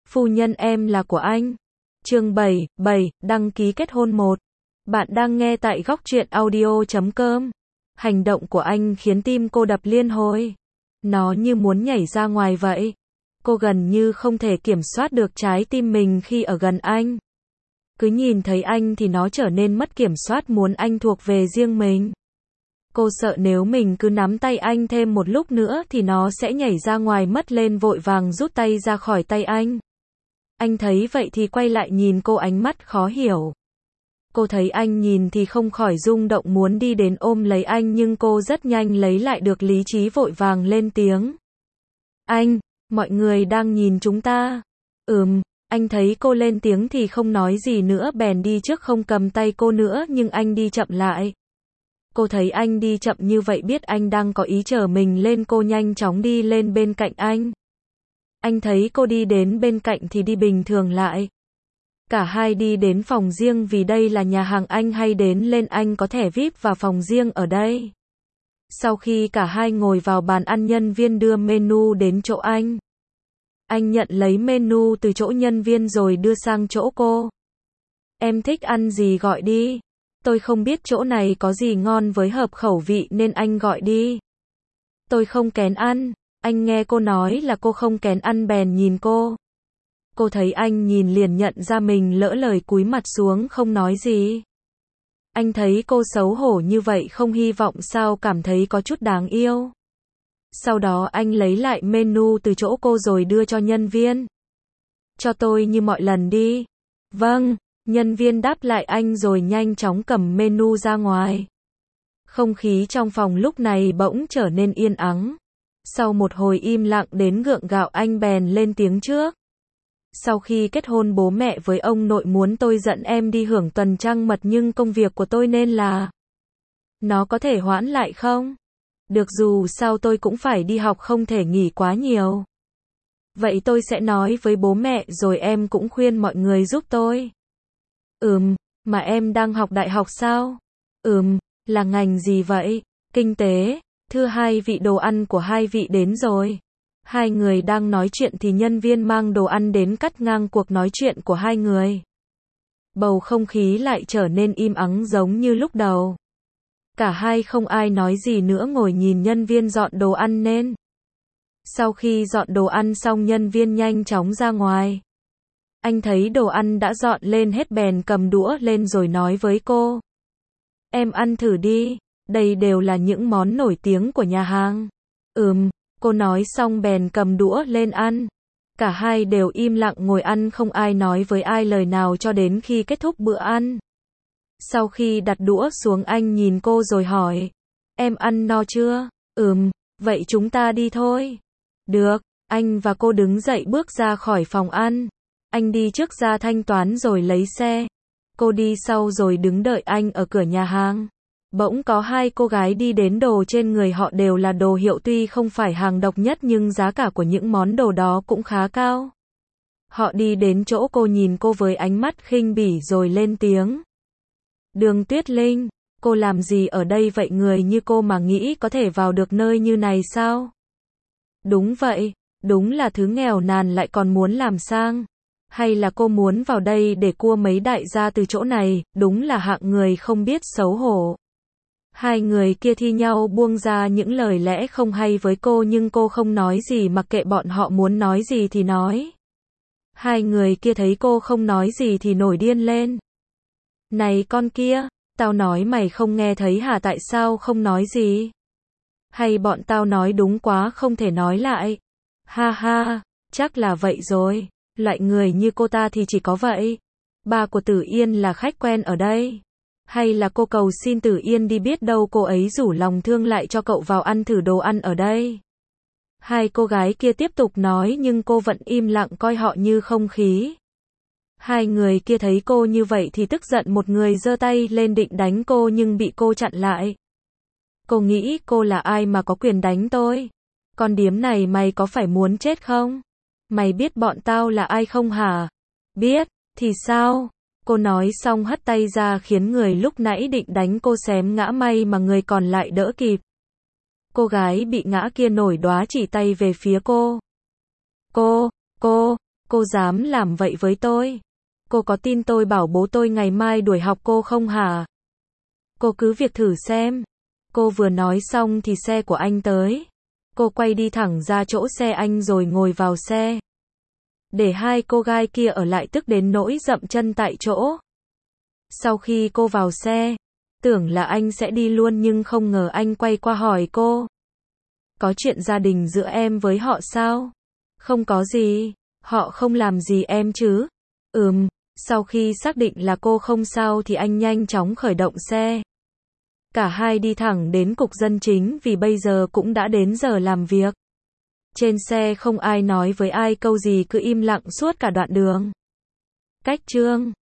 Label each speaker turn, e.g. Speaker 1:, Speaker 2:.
Speaker 1: Phu nhân em là của anh. Chương 7, đăng ký kết hôn 1. Bạn đang nghe tại góc truyện audio.com. Hành động của anh khiến tim cô đập liên hồi. Nó như muốn nhảy ra ngoài vậy. Cô gần như không thể kiểm soát được trái tim mình khi ở gần anh. Cứ nhìn thấy anh thì nó trở nên mất kiểm soát, muốn anh thuộc về riêng mình. Cô sợ nếu mình cứ nắm tay anh thêm một lúc nữa thì nó sẽ nhảy ra ngoài mất, lên vội vàng rút tay ra khỏi tay anh. Anh thấy vậy thì quay lại nhìn cô, ánh mắt khó hiểu. Cô thấy anh nhìn thì không khỏi rung động, muốn đi đến ôm lấy anh, nhưng cô rất nhanh lấy lại được lý trí, vội vàng lên tiếng. Anh, mọi người đang nhìn chúng ta. Anh thấy cô lên tiếng thì không nói gì nữa, bèn đi trước không cầm tay cô nữa, nhưng anh đi chậm lại. Cô thấy anh đi chậm như vậy, biết anh đang có ý chở mình lên, cô nhanh chóng đi lên bên cạnh anh. Anh thấy cô đi đến bên cạnh thì đi bình thường lại. Cả hai đi đến phòng riêng, vì đây là nhà hàng anh hay đến lên, anh có thẻ VIP và phòng riêng ở đây. Sau khi cả hai ngồi vào bàn ăn, nhân viên đưa menu đến chỗ anh. Anh nhận lấy menu từ chỗ nhân viên rồi đưa sang chỗ cô. Em thích ăn gì gọi đi. Tôi không biết chỗ này có gì ngon với hợp khẩu vị nên anh gọi đi. Tôi không kén ăn. Anh nghe cô nói là cô không kén ăn bèn nhìn cô. Cô thấy anh nhìn liền nhận ra mình lỡ lời, cúi mặt xuống không nói gì. Anh thấy cô xấu hổ như vậy không hy vọng sao, cảm thấy có chút đáng yêu. Sau đó anh lấy lại menu từ chỗ cô rồi đưa cho nhân viên. Cho tôi như mọi lần đi. Vâng, nhân viên đáp lại anh rồi nhanh chóng cầm menu ra ngoài. Không khí trong phòng lúc này bỗng trở nên yên ắng. Sau một hồi im lặng đến gượng gạo, anh bèn lên tiếng trước. Sau khi kết hôn, bố mẹ với ông nội muốn tôi dẫn em đi hưởng tuần trăng mật, nhưng công việc của tôi nên là... Nó có thể hoãn lại không? Được, dù sao tôi cũng phải đi học, không thể nghỉ quá nhiều. Vậy tôi sẽ nói với bố mẹ, rồi em cũng khuyên mọi người giúp tôi. Mà em đang học đại học sao? Là ngành gì vậy? Kinh tế. Thưa hai vị, đồ ăn của hai vị đến rồi. Hai người đang nói chuyện thì nhân viên mang đồ ăn đến cắt ngang cuộc nói chuyện của hai người. Bầu không khí lại trở nên im ắng giống như lúc đầu. Cả hai không ai nói gì nữa, ngồi nhìn nhân viên dọn đồ ăn nên. Sau khi dọn đồ ăn xong, nhân viên nhanh chóng ra ngoài. Anh thấy đồ ăn đã dọn lên hết bèn cầm đũa lên rồi nói với cô. Em ăn thử đi, đây đều là những món nổi tiếng của nhà hàng. Cô nói xong bèn cầm đũa lên ăn. Cả hai đều im lặng ngồi ăn, không ai nói với ai lời nào cho đến khi kết thúc bữa ăn. Sau khi đặt đũa xuống, anh nhìn cô rồi hỏi. Em ăn no chưa? Vậy chúng ta đi thôi. Được, anh và cô đứng dậy bước ra khỏi phòng ăn. Anh đi trước ra thanh toán rồi lấy xe. Cô đi sau rồi đứng đợi anh ở cửa nhà hàng. Bỗng có hai cô gái đi đến, đồ trên người họ đều là đồ hiệu, tuy không phải hàng độc nhất nhưng giá cả của những món đồ đó cũng khá cao. Họ đi đến chỗ cô, nhìn cô với ánh mắt khinh bỉ rồi lên tiếng. Đường Tuyết Linh, cô làm gì ở đây vậy? Người như cô mà nghĩ có thể vào được nơi như này sao? Đúng vậy, đúng là thứ nghèo nàn lại còn muốn làm sang. Hay là cô muốn vào đây để cua mấy đại gia từ chỗ này? Đúng là hạng người không biết xấu hổ. Hai người kia thi nhau buông ra những lời lẽ không hay với cô, nhưng cô không nói gì, mặc kệ bọn họ muốn nói gì thì nói. Hai người kia thấy cô không nói gì thì nổi điên lên. Này con kia, tao nói mày không nghe thấy hả? Tại sao không nói gì? Hay bọn tao nói đúng quá không thể nói lại? Ha ha, chắc là vậy rồi. Loại người như cô ta thì chỉ có vậy. Ba của Tử Yên là khách quen ở đây. Hay là cô cầu xin Tử Yên đi, biết đâu cô ấy rủ lòng thương lại cho cậu vào ăn thử đồ ăn ở đây. Hai cô gái kia tiếp tục nói nhưng cô vẫn im lặng coi họ như không khí. Hai người kia thấy cô như vậy thì tức giận, một người giơ tay lên định đánh cô nhưng bị cô chặn lại. Cô nghĩ cô là ai mà có quyền đánh tôi? Con điếm này mày có phải muốn chết không? Mày biết bọn tao là ai không hả? Biết, thì sao? Cô nói xong hất tay ra khiến người lúc nãy định đánh cô xém ngã, may mà người còn lại đỡ kịp. Cô gái bị ngã kia nổi đoá chỉ tay về phía cô. Cô dám làm vậy với tôi? Cô có tin tôi bảo bố tôi ngày mai đuổi học cô không hả? Cô cứ việc thử xem. Cô vừa nói xong thì xe của anh tới. Cô quay đi thẳng ra chỗ xe anh rồi ngồi vào xe. Để hai cô gái kia ở lại tức đến nỗi dậm chân tại chỗ. Sau khi cô vào xe, tưởng là anh sẽ đi luôn nhưng không ngờ anh quay qua hỏi cô. Có chuyện gia đình giữa em với họ sao? Không có gì, họ không làm gì em chứ? Sau khi xác định là cô không sao thì anh nhanh chóng khởi động xe. Cả hai đi thẳng đến cục dân chính vì bây giờ cũng đã đến giờ làm việc. Trên xe không ai nói với ai câu gì, cứ im lặng suốt cả đoạn đường. Cách chương